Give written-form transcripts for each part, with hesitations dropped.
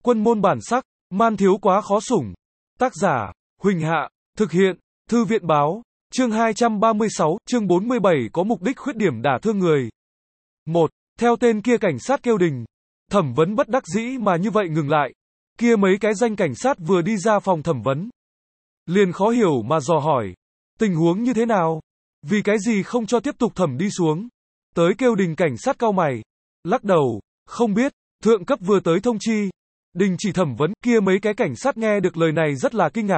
Quân môn bản sắc, man thiếu quá khó sủng. Tác giả, Huỳnh Hạ, thực hiện, Thư viện báo, chương 236, chương 47 có mục đích khuyết điểm đả thương người. 1. Theo tên kia cảnh sát kêu đình. Thẩm vấn bất đắc dĩ mà như vậy ngừng lại. Kia mấy cái danh cảnh sát vừa đi ra phòng thẩm vấn. Liền khó hiểu mà dò hỏi. Tình huống như thế nào? Vì cái gì không cho tiếp tục thẩm đi xuống? Tới kêu đình cảnh sát cau mày. Lắc đầu, không biết, thượng cấp vừa tới thông chi. Đình chỉ thẩm vấn, kia mấy cái cảnh sát nghe được lời này rất là kinh ngạc.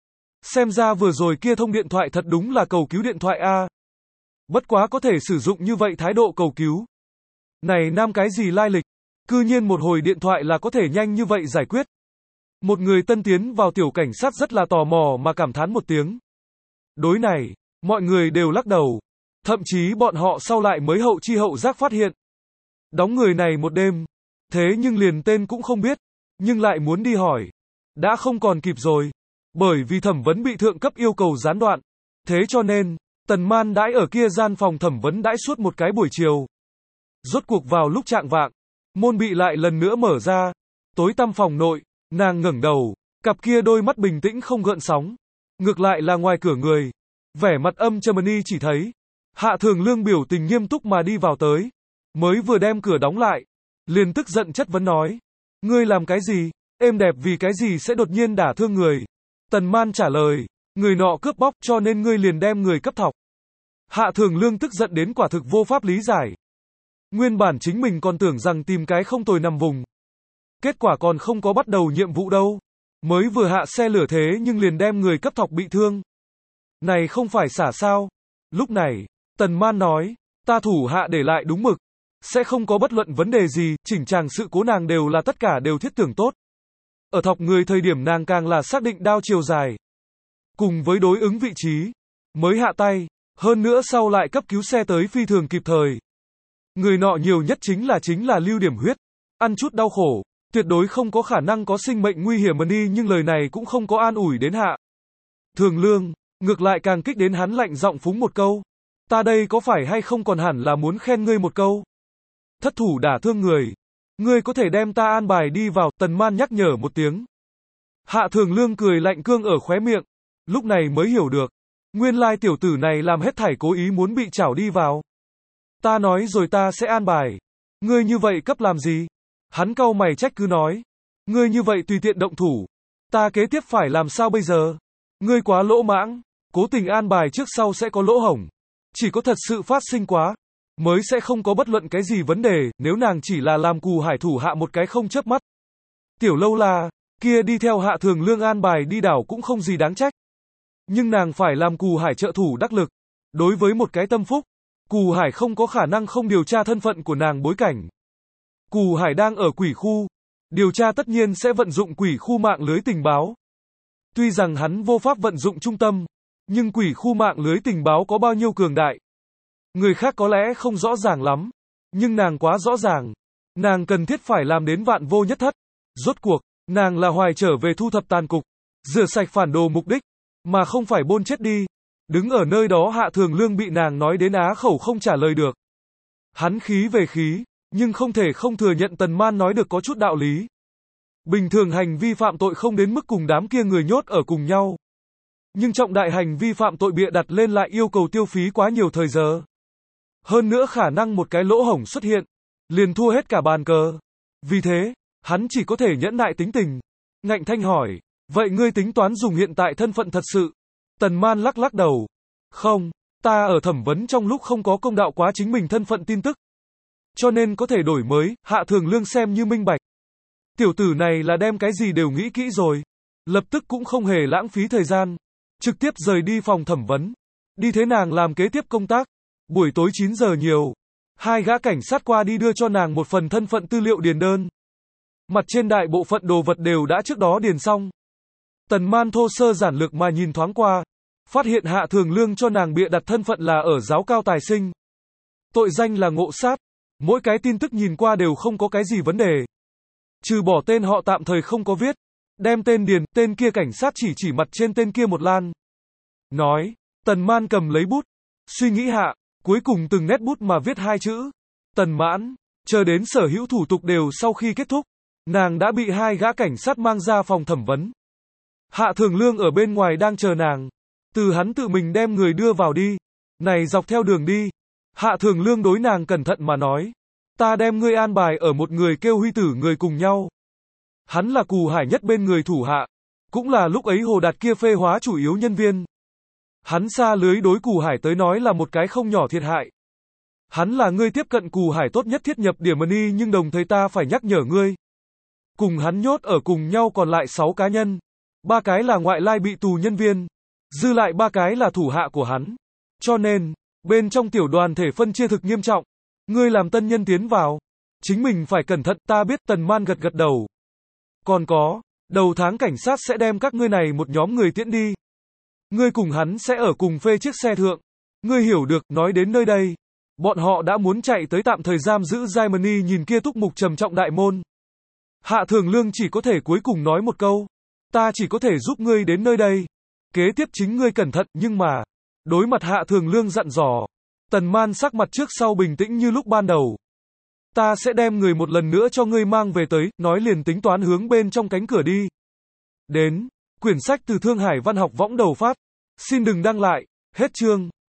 Xem ra vừa rồi kia thông điện thoại thật đúng là cầu cứu điện thoại a. Bất quá có thể sử dụng như vậy thái độ cầu cứu. Này nam cái gì lai lịch? Cư nhiên một hồi điện thoại là có thể nhanh như vậy giải quyết. Một người tân tiến vào tiểu cảnh sát rất là tò mò mà cảm thán một tiếng. Đối này, mọi người đều lắc đầu. Thậm chí bọn họ sau lại mới hậu chi hậu giác phát hiện. Đóng người này một đêm. Thế nhưng liền tên cũng không biết. Nhưng lại muốn đi hỏi. Đã không còn kịp rồi. Bởi vì thẩm vấn bị thượng cấp yêu cầu gián đoạn. Thế cho nên, Tần Man đãi ở kia gian phòng thẩm vấn đãi suốt một cái buổi chiều. Rốt cuộc vào lúc trạng vạng, môn bị lại lần nữa mở ra. Tối tăm phòng nội, nàng ngẩng đầu, cặp kia đôi mắt bình tĩnh không gợn sóng. Ngược lại là ngoài cửa người. Vẻ mặt âm trầm chỉ thấy. Hạ Thường Lương biểu tình nghiêm túc mà đi vào tới. Mới vừa đem cửa đóng lại. Liền tức giận chất vấn nói. Ngươi làm cái gì? Êm đẹp vì cái gì sẽ đột nhiên đả thương người? Tần Man trả lời. Người nọ cướp bóc cho nên ngươi liền đem người cấp thọc. Hạ Thường Lương tức giận đến quả thực vô pháp lý giải. Nguyên bản chính mình còn tưởng rằng tìm cái không tồi nằm vùng. Kết quả còn không có bắt đầu nhiệm vụ đâu. Mới vừa hạ xe lửa thế nhưng liền đem người cấp thọc bị thương. Này không phải xả sao? Lúc này, Tần Man nói, ta thủ hạ để lại đúng mực. Sẽ không có bất luận vấn đề gì, chỉnh chàng sự cố nàng đều là tất cả đều thiết tưởng tốt. Ở thọc người thời điểm nàng càng là xác định đao chiều dài. Cùng với đối ứng vị trí. Mới hạ tay. Hơn nữa sau lại cấp cứu xe tới phi thường kịp thời. Người nọ nhiều nhất chính là lưu điểm huyết. Ăn chút đau khổ. Tuyệt đối không có khả năng có sinh mệnh nguy hiểm đi nhưng lời này cũng không có an ủi đến Hạ Thường Lương. Ngược lại càng kích đến hắn lạnh giọng phúng một câu. Ta đây có phải hay không còn hẳn là muốn khen ngươi một câu. Thất thủ đả thương người. Ngươi có thể đem ta an bài đi vào, Tần Man nhắc nhở một tiếng. Hạ Thường Lương cười lạnh cương ở khóe miệng. Lúc này mới hiểu được. Nguyên lai tiểu tử này làm hết thảy cố ý muốn bị chảo đi vào. Ta nói rồi ta sẽ an bài. Ngươi như vậy cấp làm gì? Hắn cau mày trách cứ nói. Ngươi như vậy tùy tiện động thủ. Ta kế tiếp phải làm sao bây giờ? Ngươi quá lỗ mãng. Cố tình an bài trước sau sẽ có lỗ hổng. Chỉ có thật sự phát sinh quá. Mới sẽ không có bất luận cái gì vấn đề, nếu nàng chỉ là làm Cù Hải thủ hạ một cái không chớp mắt. Tiểu Lâu La, kia đi theo Hạ Thường Lương an bài đi đảo cũng không gì đáng trách. Nhưng nàng phải làm Cù Hải trợ thủ đắc lực. Đối với một cái tâm phúc, Cù Hải không có khả năng không điều tra thân phận của nàng bối cảnh. Cù Hải đang ở quỷ khu. Điều tra tất nhiên sẽ vận dụng quỷ khu mạng lưới tình báo. Tuy rằng hắn vô pháp vận dụng trung tâm, nhưng quỷ khu mạng lưới tình báo có bao nhiêu cường đại. Người khác có lẽ không rõ ràng lắm. Nhưng nàng quá rõ ràng. Nàng cần thiết phải làm đến vạn vô nhất thất. Rốt cuộc, nàng là hoài trở về thu thập tàn cục. Rửa sạch phản đồ mục đích. Mà không phải bôn chết đi. Đứng ở nơi đó Hạ Thường Lương bị nàng nói đến á khẩu không trả lời được. Hắn khí về khí. Nhưng không thể không thừa nhận Tần Man nói được có chút đạo lý. Bình thường hành vi phạm tội không đến mức cùng đám kia người nhốt ở cùng nhau. Nhưng trọng đại hành vi phạm tội bịa đặt lên lại yêu cầu tiêu phí quá nhiều thời giờ. Hơn nữa khả năng một cái lỗ hổng xuất hiện, liền thua hết cả bàn cờ. Vì thế, hắn chỉ có thể nhẫn nại tính tình. Ngạnh thanh hỏi, vậy ngươi tính toán dùng hiện tại thân phận thật sự? Tần Man lắc lắc đầu. Không, ta ở thẩm vấn trong lúc không có công đạo quá chính mình thân phận tin tức. Cho nên có thể đổi mới, Hạ Thường Lương xem như minh bạch. Tiểu tử này là đem cái gì đều nghĩ kỹ rồi. Lập tức cũng không hề lãng phí thời gian. Trực tiếp rời đi phòng thẩm vấn. Đi thế nàng làm kế tiếp công tác. Buổi tối 9 giờ nhiều. Hai gã cảnh sát qua đi đưa cho nàng một phần thân phận tư liệu điền đơn. Mặt trên đại bộ phận đồ vật đều đã trước đó điền xong. Tần Man thô sơ giản lược mà nhìn thoáng qua. Phát hiện Hạ Thường Lương cho nàng bịa đặt thân phận là ở giáo cao tài sinh. Tội danh là ngộ sát. Mỗi cái tin tức nhìn qua đều không có cái gì vấn đề. Trừ bỏ tên họ tạm thời không có viết. Đem tên điền, tên kia cảnh sát chỉ mặt trên tên kia một lan. Nói, Tần Man cầm lấy bút. Suy nghĩ hạ, cuối cùng từng nét bút mà viết hai chữ. Tần Mãn, chờ đến sở hữu thủ tục đều sau khi kết thúc. Nàng đã bị hai gã cảnh sát mang ra phòng thẩm vấn. Hạ Thường Lương ở bên ngoài đang chờ nàng. Từ hắn tự mình đem người đưa vào đi. Này dọc theo đường đi. Hạ Thường Lương đối nàng cẩn thận mà nói. Ta đem ngươi an bài ở một người kêu Huy Tử người cùng nhau. Hắn là Cù Hải nhất bên người thủ hạ. Cũng là lúc ấy Hồ Đạt kia phê hóa chủ yếu nhân viên. Hắn xa lưới đối Cù Hải tới nói là một cái không nhỏ thiệt hại. Hắn là ngươi tiếp cận Cù Hải tốt nhất thiết nhập điểm money, nhưng đồng thời ta phải nhắc nhở ngươi. Cùng hắn nhốt ở cùng nhau còn lại 6 cá nhân. 3 cái là ngoại lai bị tù nhân viên. Dư lại 3 cái là thủ hạ của hắn. Cho nên, bên trong tiểu đoàn thể phân chia thực nghiêm trọng. Ngươi làm tân nhân tiến vào. Chính mình phải cẩn thận, ta biết. Tần Man gật gật đầu. Còn có, đầu tháng cảnh sát sẽ đem các ngươi này một nhóm người tiễn đi. Ngươi cùng hắn sẽ ở cùng phê chiếc xe thượng. Ngươi hiểu được, nói đến nơi đây. Bọn họ đã muốn chạy tới tạm thời giam giữ Germany, nhìn kia túc mục trầm trọng đại môn. Hạ Thường Lương chỉ có thể cuối cùng nói một câu. Ta chỉ có thể giúp ngươi đến nơi đây. Kế tiếp chính ngươi cẩn thận, nhưng mà. Đối mặt Hạ Thường Lương dặn dò. Tần Man sắc mặt trước sau bình tĩnh như lúc ban đầu. Ta sẽ đem người một lần nữa cho ngươi mang về tới, nói liền tính toán hướng bên trong cánh cửa đi. Đến. Quyển sách từ Thương Hải Văn học võng đầu phát. Xin đừng đăng lại. Hết chương.